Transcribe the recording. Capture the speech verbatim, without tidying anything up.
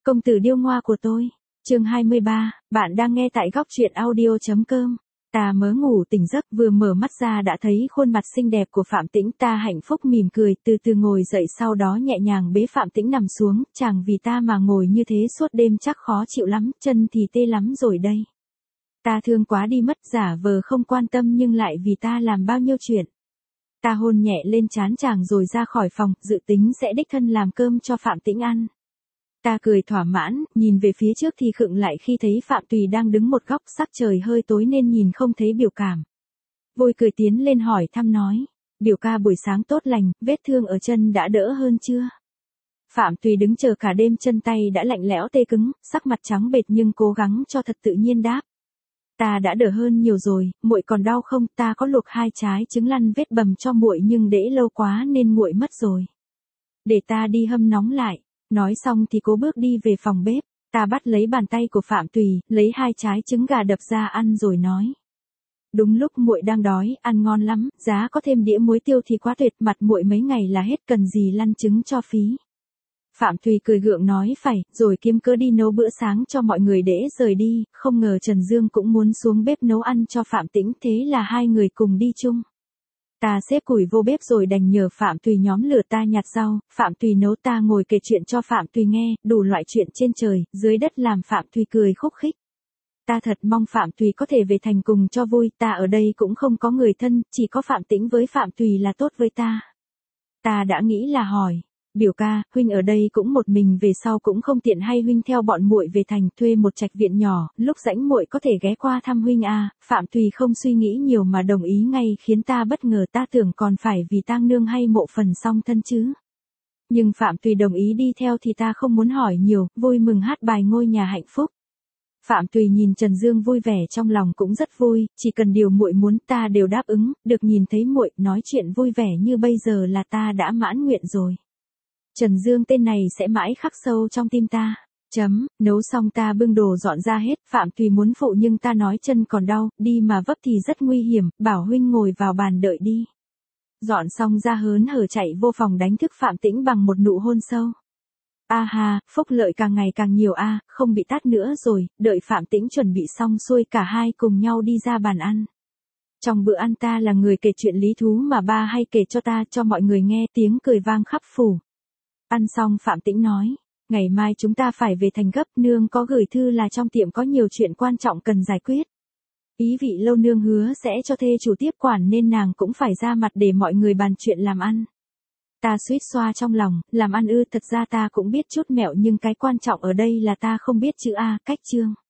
Công tử điêu ngoa của tôi. Chương hai mươi ba, bạn đang nghe tại góc truyện audio.com. Ta mới ngủ tỉnh giấc, vừa mở mắt ra đã thấy khuôn mặt xinh đẹp của Phạm Tĩnh. Ta hạnh phúc mỉm cười, từ từ ngồi dậy, sau đó nhẹ nhàng bế Phạm Tĩnh nằm xuống. Chàng vì ta mà ngồi như thế suốt đêm chắc khó chịu lắm, chân thì tê lắm rồi đây. Ta thương quá đi mất, giả vờ không quan tâm nhưng lại vì ta làm bao nhiêu chuyện. Ta hôn nhẹ lên trán chàng rồi ra khỏi phòng, dự tính sẽ đích thân làm cơm cho Phạm Tĩnh ăn. Ta cười thỏa mãn, nhìn về phía trước thì khựng lại khi thấy Phạm Tùy đang đứng một góc, sắc trời hơi tối nên nhìn không thấy biểu cảm. Vui cười tiến lên hỏi thăm nói, biểu ca buổi sáng tốt lành, vết thương ở chân đã đỡ hơn chưa? Phạm Tùy đứng chờ cả đêm, chân tay đã lạnh lẽo tê cứng, sắc mặt trắng bệch nhưng cố gắng cho thật tự nhiên đáp. Ta đã đỡ hơn nhiều rồi, muội còn đau không? Ta có luộc hai trái trứng lăn vết bầm cho muội nhưng để lâu quá nên nguội mất rồi. Để ta đi hâm nóng lại. Nói xong thì cố bước đi về phòng bếp. Ta bắt lấy bàn tay của Phạm Tùy, lấy hai trái trứng gà đập ra ăn rồi nói. Đúng lúc muội đang đói, ăn ngon lắm, giá có thêm đĩa muối tiêu thì quá tuyệt, mặt muội mấy ngày là hết, cần gì lăn trứng cho phí. Phạm Tùy cười gượng nói phải, rồi kiếm cớ đi nấu bữa sáng cho mọi người để rời đi. Không ngờ Trần Dương cũng muốn xuống bếp nấu ăn cho Phạm Tĩnh, thế là hai người cùng đi chung. Ta xếp củi vô bếp rồi đành nhờ Phạm Tùy nhóm lửa, ta nhặt rau, Phạm Tùy nấu, ta ngồi kể chuyện cho Phạm Tùy nghe, đủ loại chuyện trên trời, dưới đất làm Phạm Tùy cười khúc khích. Ta thật mong Phạm Tùy có thể về thành cùng cho vui, ta ở đây cũng không có người thân, chỉ có Phạm Tĩnh với Phạm Tùy là tốt với ta. Ta đã nghĩ là hỏi, biểu ca, huynh ở đây cũng một mình, về sau cũng không tiện hay huynh theo bọn muội về thành thuê một trạch viện nhỏ, lúc rảnh muội có thể ghé qua thăm huynh à? Phạm Tùy không suy nghĩ nhiều mà đồng ý ngay, khiến ta bất ngờ, ta tưởng còn phải vì tang nương hay mộ phần song thân chứ. Nhưng Phạm Tùy đồng ý đi theo thì ta không muốn hỏi nhiều, vui mừng hát bài Ngôi Nhà Hạnh Phúc. Phạm Tùy nhìn Trần Dương vui vẻ trong lòng cũng rất vui, chỉ cần điều muội muốn ta đều đáp ứng, được nhìn thấy muội nói chuyện vui vẻ như bây giờ là ta đã mãn nguyện rồi. Trần Dương tên này sẽ mãi khắc sâu trong tim ta. Chấm, nấu xong ta bưng đồ dọn ra hết, Phạm Tùy muốn phụ nhưng ta nói chân còn đau, đi mà vấp thì rất nguy hiểm, bảo huynh ngồi vào bàn đợi đi. Dọn xong ra hớn hở chạy vô phòng đánh thức Phạm Tĩnh bằng một nụ hôn sâu. A ha, phúc lợi càng ngày càng nhiều a, không bị tát nữa rồi. Đợi Phạm Tĩnh chuẩn bị xong xuôi, cả hai cùng nhau đi ra bàn ăn. Trong bữa ăn ta là người kể chuyện lý thú mà ba hay kể cho ta, cho mọi người nghe, tiếng cười vang khắp phủ. Ăn xong Phạm Tĩnh nói, ngày mai chúng ta phải về thành gấp, nương có gửi thư là trong tiệm có nhiều chuyện quan trọng cần giải quyết. Ý vị lâu nương hứa sẽ cho thê chủ tiếp quản nên nàng cũng phải ra mặt để mọi người bàn chuyện làm ăn. Ta suýt xoa trong lòng, làm ăn ư? Thật ra ta cũng biết chút mẹo nhưng cái quan trọng ở đây là ta không biết chữ A, cách chương.